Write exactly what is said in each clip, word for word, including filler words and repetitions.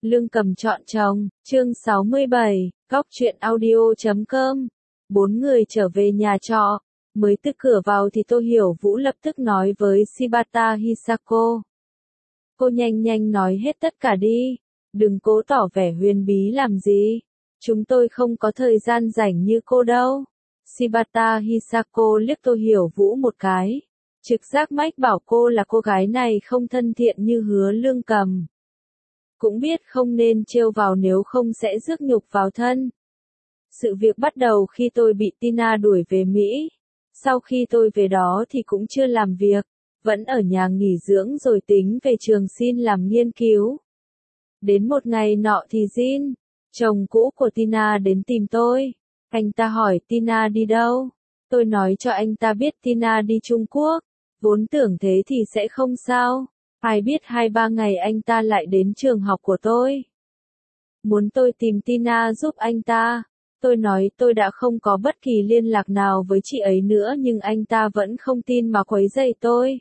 Lương Cầm chọn chồng, chương sáu mươi bảy, Cóc truyện audio chấm com. Bốn người trở về nhà trọ, mới từ cửa vào thì Tô Hiểu Vũ lập tức nói với Shibata Hisako. Cô nhanh nhanh nói hết tất cả đi, đừng cố tỏ vẻ huyền bí làm gì, chúng tôi không có thời gian rảnh như cô đâu. Shibata Hisako liếc Tô Hiểu Vũ một cái, trực giác mách bảo cô là cô gái này không thân thiện như Hứa Lương Cầm. Cũng biết không nên trêu vào nếu không sẽ rước nhục vào thân. Sự việc bắt đầu khi tôi bị Tina đuổi về Mỹ. Sau khi tôi về đó thì cũng chưa làm việc, vẫn ở nhà nghỉ dưỡng rồi tính về trường xin làm nghiên cứu. Đến một ngày nọ thì Jin, chồng cũ của Tina đến tìm tôi. Anh ta hỏi Tina đi đâu. Tôi nói cho anh ta biết Tina đi Trung Quốc. Vốn tưởng thế thì sẽ không sao. Ai biết hai ba ngày anh ta lại đến trường học của tôi. Muốn tôi tìm Tina giúp anh ta. Tôi nói tôi đã không có bất kỳ liên lạc nào với chị ấy nữa nhưng anh ta vẫn không tin mà quấy rầy tôi.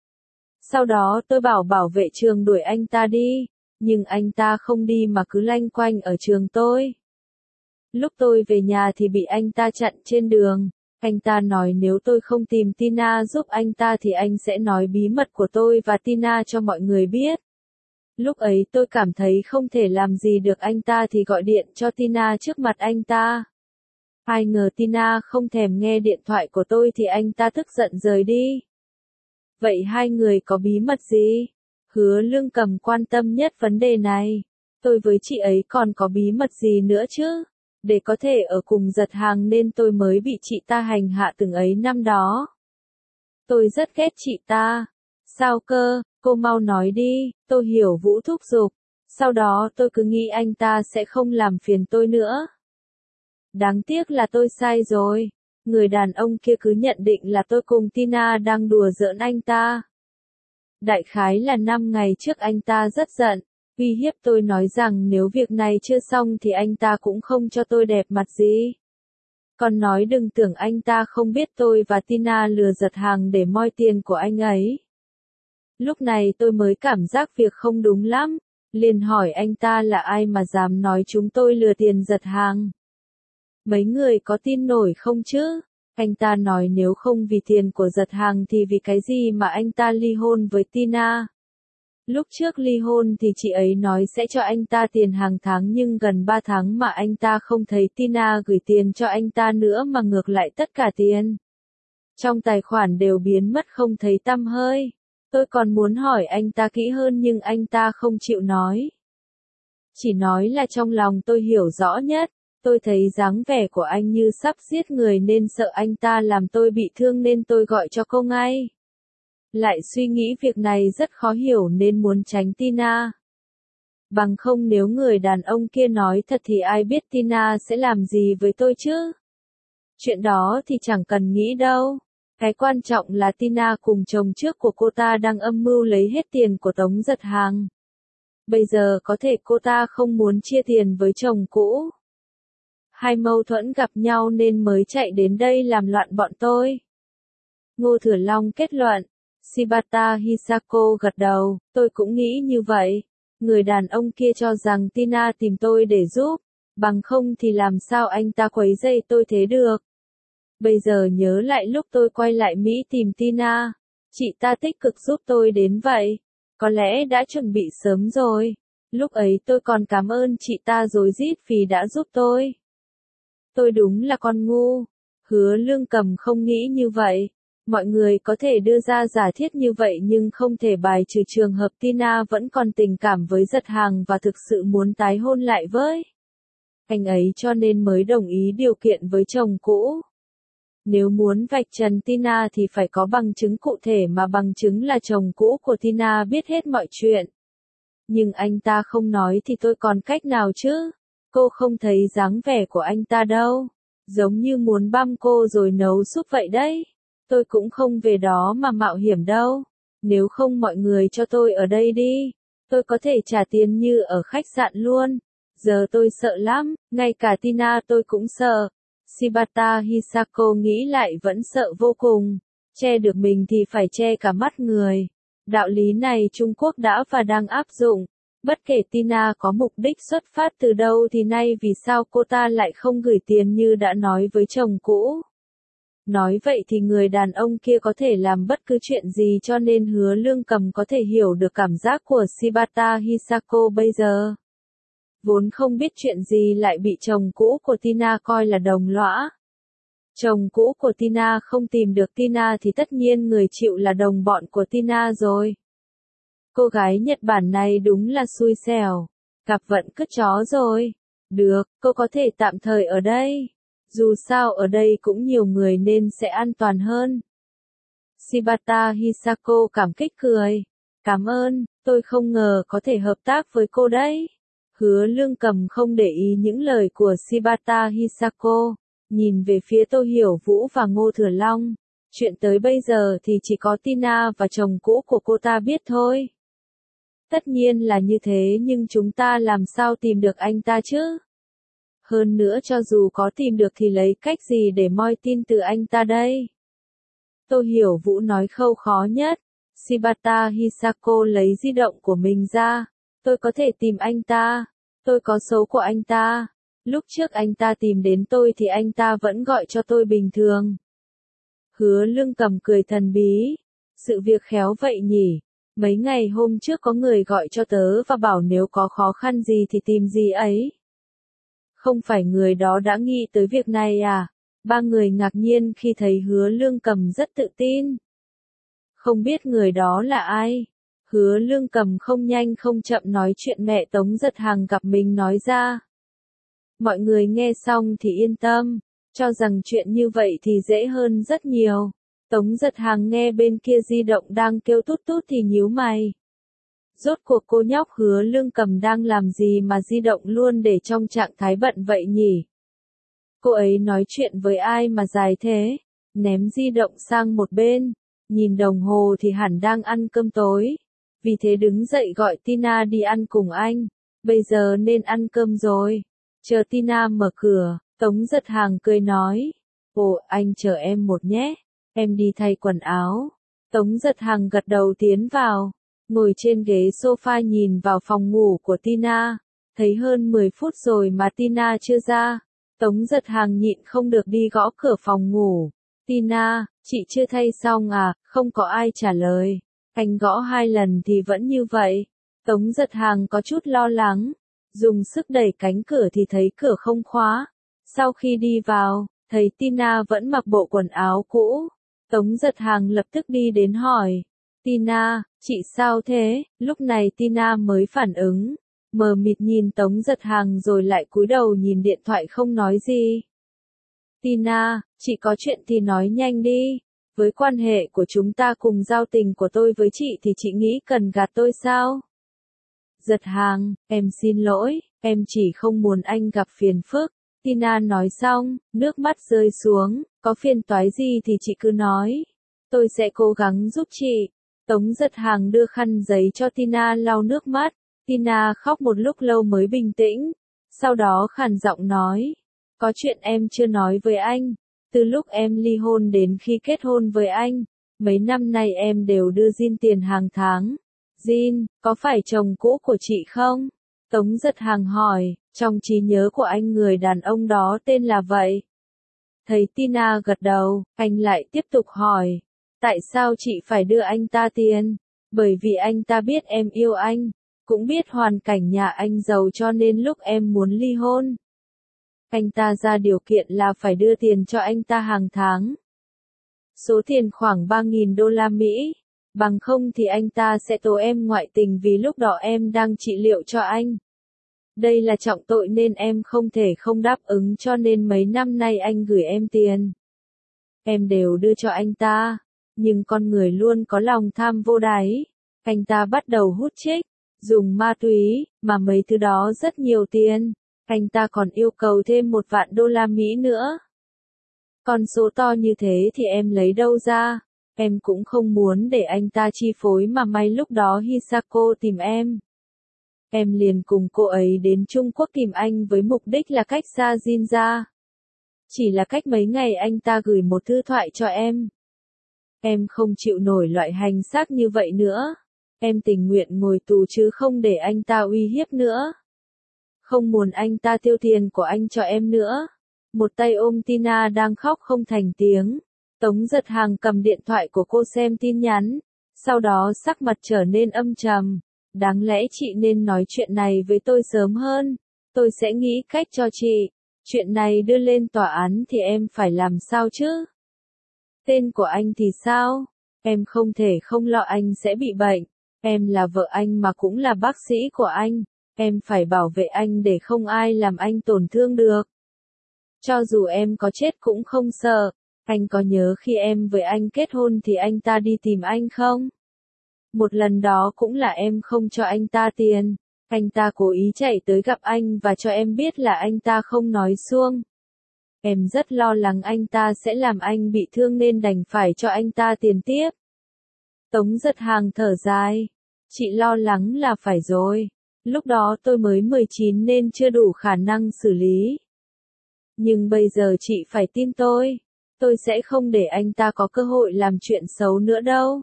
Sau đó tôi bảo bảo vệ trường đuổi anh ta đi, nhưng anh ta không đi mà cứ lanh quanh ở trường tôi. Lúc tôi về nhà thì bị anh ta chặn trên đường. Anh ta nói nếu tôi không tìm Tina giúp anh ta thì anh sẽ nói bí mật của tôi và Tina cho mọi người biết. Lúc ấy tôi cảm thấy không thể làm gì được anh ta thì gọi điện cho Tina trước mặt anh ta. Ai ngờ Tina không thèm nghe điện thoại của tôi thì anh ta tức giận rời đi. Vậy hai người có bí mật gì? Hứa Lương Cầm quan tâm nhất vấn đề này. Tôi với chị ấy còn có bí mật gì nữa chứ? Để có thể ở cùng Giật Hàng nên tôi mới bị chị ta hành hạ từng ấy năm đó. Tôi rất ghét chị ta. Sao cơ, cô mau nói đi, tôi Hiểu Vũ thúc giục. Sau đó tôi cứ nghĩ anh ta sẽ không làm phiền tôi nữa. Đáng tiếc là tôi sai rồi. Người đàn ông kia cứ nhận định là tôi cùng Tina đang đùa giỡn anh ta. Đại khái là năm ngày trước anh ta rất giận, uy hiếp tôi nói rằng nếu việc này chưa xong thì anh ta cũng không cho tôi đẹp mặt gì. Còn nói đừng tưởng anh ta không biết tôi và Tina lừa Giật Hàng để moi tiền của anh ấy. Lúc này tôi mới cảm giác việc không đúng lắm, liền hỏi anh ta là ai mà dám nói chúng tôi lừa tiền Giật Hàng. Mấy người có tin nổi không chứ? Anh ta nói nếu không vì tiền của Giật Hàng thì vì cái gì mà anh ta ly hôn với Tina. Lúc trước ly hôn thì chị ấy nói sẽ cho anh ta tiền hàng tháng nhưng gần ba tháng mà anh ta không thấy Tina gửi tiền cho anh ta nữa mà ngược lại tất cả tiền trong tài khoản đều biến mất không thấy tăm hơi. Tôi còn muốn hỏi anh ta kỹ hơn nhưng anh ta không chịu nói. Chỉ nói là trong lòng tôi hiểu rõ nhất. Tôi thấy dáng vẻ của anh như sắp giết người nên sợ anh ta làm tôi bị thương nên tôi gọi cho cô ngay. Lại suy nghĩ việc này rất khó hiểu nên muốn tránh Tina. Bằng không nếu người đàn ông kia nói thật thì ai biết Tina sẽ làm gì với tôi chứ? Chuyện đó thì chẳng cần nghĩ đâu. Cái quan trọng là Tina cùng chồng trước của cô ta đang âm mưu lấy hết tiền của Tống Giật Hàng. Bây giờ có thể cô ta không muốn chia tiền với chồng cũ. Hai mâu thuẫn gặp nhau nên mới chạy đến đây làm loạn bọn tôi. Ngô Thừa Long kết luận. Shibata Hisako gật đầu, tôi cũng nghĩ như vậy. Người đàn ông kia cho rằng Tina tìm tôi để giúp, bằng không thì làm sao anh ta quấy rầy tôi thế được. Bây giờ nhớ lại lúc tôi quay lại Mỹ tìm Tina, chị ta tích cực giúp tôi đến vậy. Có lẽ đã chuẩn bị sớm rồi. Lúc ấy tôi còn cảm ơn chị ta rối rít vì đã giúp tôi. Tôi đúng là con ngu. Hứa Lương Cầm không nghĩ như vậy. Mọi người có thể đưa ra giả thiết như vậy nhưng không thể bài trừ trường hợp Tina vẫn còn tình cảm với Giật Hàng và thực sự muốn tái hôn lại với anh ấy cho nên mới đồng ý điều kiện với chồng cũ. Nếu muốn vạch trần Tina thì phải có bằng chứng cụ thể mà bằng chứng là chồng cũ của Tina biết hết mọi chuyện. Nhưng anh ta không nói thì tôi còn cách nào chứ? Cô không thấy dáng vẻ của anh ta đâu. Giống như muốn băm cô rồi nấu súp vậy đấy. Tôi cũng không về đó mà mạo hiểm đâu. Nếu không mọi người cho tôi ở đây đi. Tôi có thể trả tiền như ở khách sạn luôn. Giờ tôi sợ lắm, ngay cả Tina tôi cũng sợ. Shibata Hisako nghĩ lại vẫn sợ vô cùng. Che được mình thì phải che cả mắt người. Đạo lý này Trung Quốc đã và đang áp dụng. Bất kể Tina có mục đích xuất phát từ đâu thì nay vì sao cô ta lại không gửi tiền như đã nói với chồng cũ. Nói vậy thì người đàn ông kia có thể làm bất cứ chuyện gì cho nên Hứa Lương Cầm có thể hiểu được cảm giác của Shibata Hisako bây giờ. Vốn không biết chuyện gì lại bị chồng cũ của Tina coi là đồng lõa. Chồng cũ của Tina không tìm được Tina thì tất nhiên người chịu là đồng bọn của Tina rồi. Cô gái Nhật Bản này đúng là xui xẻo. Gặp vận cứt chó rồi. Được, cô có thể tạm thời ở đây. Dù sao ở đây cũng nhiều người nên sẽ an toàn hơn. Shibata Hisako cảm kích cười. Cảm ơn, tôi không ngờ có thể hợp tác với cô đấy. Hứa Lương Cầm không để ý những lời của Shibata Hisako. Nhìn về phía Tô Hiểu Vũ và Ngô Thừa Long. Chuyện tới bây giờ thì chỉ có Tina và chồng cũ của cô ta biết thôi. Tất nhiên là như thế nhưng chúng ta làm sao tìm được anh ta chứ? Hơn nữa cho dù có tìm được thì lấy cách gì để moi tin từ anh ta đây? Tô Hiểu Vũ nói khâu khó nhất. Shibata Hisako lấy di động của mình ra. Tôi có thể tìm anh ta. Tôi có số của anh ta. Lúc trước anh ta tìm đến tôi thì anh ta vẫn gọi cho tôi bình thường. Hứa Lương Cầm cười thần bí. Sự việc khéo vậy nhỉ. Mấy ngày hôm trước có người gọi cho tớ và bảo nếu có khó khăn gì thì tìm gì ấy. Không phải người đó đã nghĩ tới việc này à? Ba người ngạc nhiên khi thấy Hứa Lương Cầm rất tự tin. Không biết người đó là ai? Hứa Lương Cầm không nhanh không chậm nói chuyện mẹ Tống Giật Hằng gặp mình nói ra. Mọi người nghe xong thì yên tâm, cho rằng chuyện như vậy thì dễ hơn rất nhiều. Tống Giật Hằng nghe bên kia di động đang kêu tút tút thì nhíu mày. Rốt cuộc cô nhóc Hứa Lương Cầm đang làm gì mà di động luôn để trong trạng thái bận vậy nhỉ? Cô ấy nói chuyện với ai mà dài thế? Ném di động sang một bên, nhìn đồng hồ thì hẳn đang ăn cơm tối. Vì thế đứng dậy gọi Tina đi ăn cùng anh. Bây giờ nên ăn cơm rồi. Chờ Tina mở cửa, Tống Giật Hằng cười nói. Ồ, anh chờ em một nhé. Em đi thay quần áo. Tống Giật Hằng gật đầu tiến vào. Ngồi trên ghế sofa nhìn vào phòng ngủ của Tina. Thấy hơn mười phút rồi mà Tina chưa ra. Tống Giật Hằng nhịn không được đi gõ cửa phòng ngủ. Tina, chị chưa thay xong à? Không có ai trả lời. Anh gõ hai lần thì vẫn như vậy. Tống Giật Hằng có chút lo lắng. Dùng sức đẩy cánh cửa thì thấy cửa không khóa. Sau khi đi vào, thấy Tina vẫn mặc bộ quần áo cũ. Tống Giật Hằng lập tức đi đến hỏi. Tina, chị sao thế? Lúc này Tina mới phản ứng. Mờ mịt nhìn Tống Giật Hằng rồi lại cúi đầu nhìn điện thoại không nói gì. Tina, chị có chuyện thì nói nhanh đi. Với quan hệ của chúng ta cùng giao tình của tôi với chị thì chị nghĩ cần gạt tôi sao? Giật Hằng, em xin lỗi, em chỉ không muốn anh gặp phiền phức. Tina nói xong, nước mắt rơi xuống, có phiền toái gì thì chị cứ nói. Tôi sẽ cố gắng giúp chị. Tống Giật Hằng đưa khăn giấy cho Tina lau nước mắt. Tina khóc một lúc lâu mới bình tĩnh. Sau đó khàn giọng nói. Có chuyện em chưa nói với anh. Từ lúc em ly hôn đến khi kết hôn với anh, mấy năm nay em đều đưa Jin tiền hàng tháng. Jin, có phải chồng cũ của chị không? Tống Giật Hằng hỏi, trong trí nhớ của anh người đàn ông đó tên là vậy. Thấy Tina gật đầu, anh lại tiếp tục hỏi, tại sao chị phải đưa anh ta tiền? Bởi vì anh ta biết em yêu anh, cũng biết hoàn cảnh nhà anh giàu cho nên lúc em muốn ly hôn. Anh ta ra điều kiện là phải đưa tiền cho anh ta hàng tháng. Số tiền khoảng ba nghìn đô la Mỹ. Bằng không thì anh ta sẽ tố em ngoại tình vì lúc đó em đang trị liệu cho anh. Đây là trọng tội nên em không thể không đáp ứng cho nên mấy năm nay anh gửi em tiền. Em đều đưa cho anh ta. Nhưng con người luôn có lòng tham vô đáy. Anh ta bắt đầu hút chích, dùng ma túy, mà mấy thứ đó rất nhiều tiền. Anh ta còn yêu cầu thêm một vạn đô la Mỹ nữa. Con số to như thế thì em lấy đâu ra? Em cũng không muốn để anh ta chi phối mà may lúc đó Hisako tìm em. Em liền cùng cô ấy đến Trung Quốc tìm anh với mục đích là cách xa Jin ra. Chỉ là cách mấy ngày anh ta gửi một thư thoại cho em. Em không chịu nổi loại hành xác như vậy nữa. Em tình nguyện ngồi tù chứ không để anh ta uy hiếp nữa. Không muốn anh ta tiêu tiền của anh cho em nữa. Một tay ôm Tina đang khóc không thành tiếng. Tống Giật Hằng cầm điện thoại của cô xem tin nhắn. Sau đó sắc mặt trở nên âm trầm. Đáng lẽ chị nên nói chuyện này với tôi sớm hơn. Tôi sẽ nghĩ cách cho chị. Chuyện này đưa lên tòa án thì em phải làm sao chứ? Tên của anh thì sao? Em không thể không lo anh sẽ bị bệnh. Em là vợ anh mà cũng là bác sĩ của anh. Em phải bảo vệ anh để không ai làm anh tổn thương được. Cho dù em có chết cũng không sợ. Anh có nhớ khi em với anh kết hôn thì anh ta đi tìm anh không? Một lần đó cũng là em không cho anh ta tiền. Anh ta cố ý chạy tới gặp anh và cho em biết là anh ta không nói suông. Em rất lo lắng anh ta sẽ làm anh bị thương nên đành phải cho anh ta tiền tiếp. Tống Giật Hằng thở dài. Chị lo lắng là phải rồi. Lúc đó tôi mới mười chín nên chưa đủ khả năng xử lý. Nhưng bây giờ chị phải tin tôi. Tôi sẽ không để anh ta có cơ hội làm chuyện xấu nữa đâu.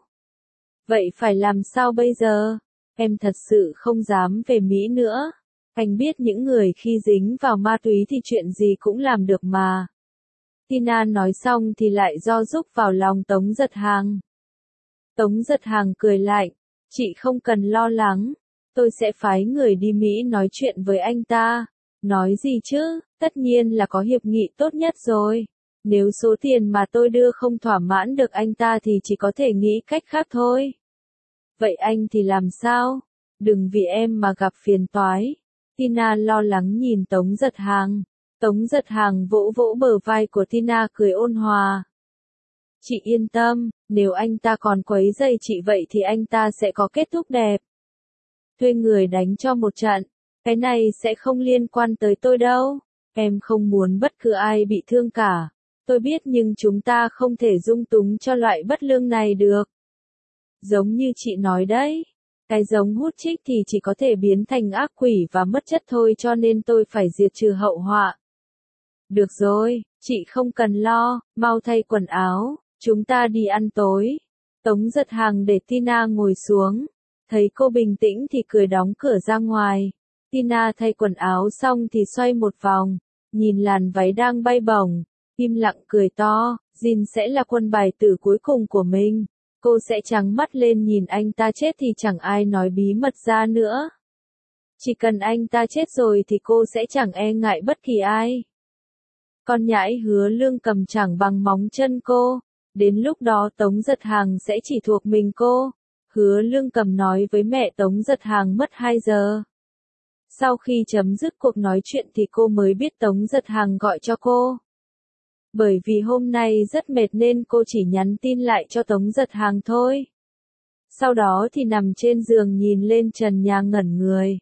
Vậy phải làm sao bây giờ? Em thật sự không dám về Mỹ nữa. Anh biết những người khi dính vào ma túy thì chuyện gì cũng làm được mà. Tina nói xong thì lại do rúc vào lòng Tống Giật Hằng. Tống Giật Hằng cười lạnh. Chị không cần lo lắng. Tôi sẽ phái người đi Mỹ nói chuyện với anh ta. Nói gì chứ, tất nhiên là có hiệp nghị tốt nhất rồi. Nếu số tiền mà tôi đưa không thỏa mãn được anh ta thì chỉ có thể nghĩ cách khác thôi. Vậy anh thì làm sao? Đừng vì em mà gặp phiền toái. Tina lo lắng nhìn Tống Giật Hằng. Tống Giật Hằng vỗ vỗ bờ vai của Tina cười ôn hòa. Chị yên tâm, nếu anh ta còn quấy rầy chị vậy thì anh ta sẽ có kết thúc đẹp. Thuê người đánh cho một trận. Cái này sẽ không liên quan tới tôi đâu. Em không muốn bất cứ ai bị thương cả. Tôi biết nhưng chúng ta không thể dung túng cho loại bất lương này được. Giống như chị nói đấy. Cái giống hút chích thì chỉ có thể biến thành ác quỷ và mất chất thôi cho nên tôi phải diệt trừ hậu họa. Được rồi, chị không cần lo, mau thay quần áo, chúng ta đi ăn tối. Tống Giật Hằng để Tina ngồi xuống. Thấy cô bình tĩnh thì cười đóng cửa ra ngoài. Tina thay quần áo xong thì xoay một vòng. Nhìn làn váy đang bay bổng. Im lặng cười to, Jin sẽ là quân bài tử cuối cùng của mình. Cô sẽ trắng mắt lên nhìn anh ta chết thì chẳng ai nói bí mật ra nữa. Chỉ cần anh ta chết rồi thì cô sẽ chẳng e ngại bất kỳ ai. Con nhãi Hứa Lương Cầm chẳng bằng móng chân cô. Đến lúc đó Tống Giật Hằng sẽ chỉ thuộc mình cô. Hứa Lương Cầm nói với mẹ Tống Giật Hằng mất hai giờ. Sau khi chấm dứt cuộc nói chuyện thì cô mới biết Tống Giật Hằng gọi cho cô. Bởi vì hôm nay rất mệt nên cô chỉ nhắn tin lại cho Tống Giật Hằng thôi. Sau đó thì nằm trên giường nhìn lên trần nhà ngẩn người.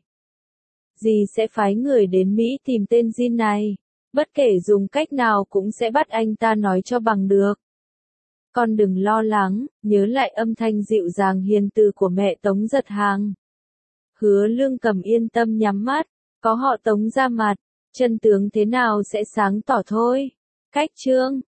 Dì sẽ phái người đến Mỹ tìm tên Jin này. Bất kể dùng cách nào cũng sẽ bắt anh ta nói cho bằng được. Con đừng lo lắng, nhớ lại âm thanh dịu dàng hiền từ của mẹ Tống Giật Hằng. Hứa Lương Cầm yên tâm nhắm mắt, có họ Tống ra mặt, chân tướng thế nào sẽ sáng tỏ thôi. Cách chương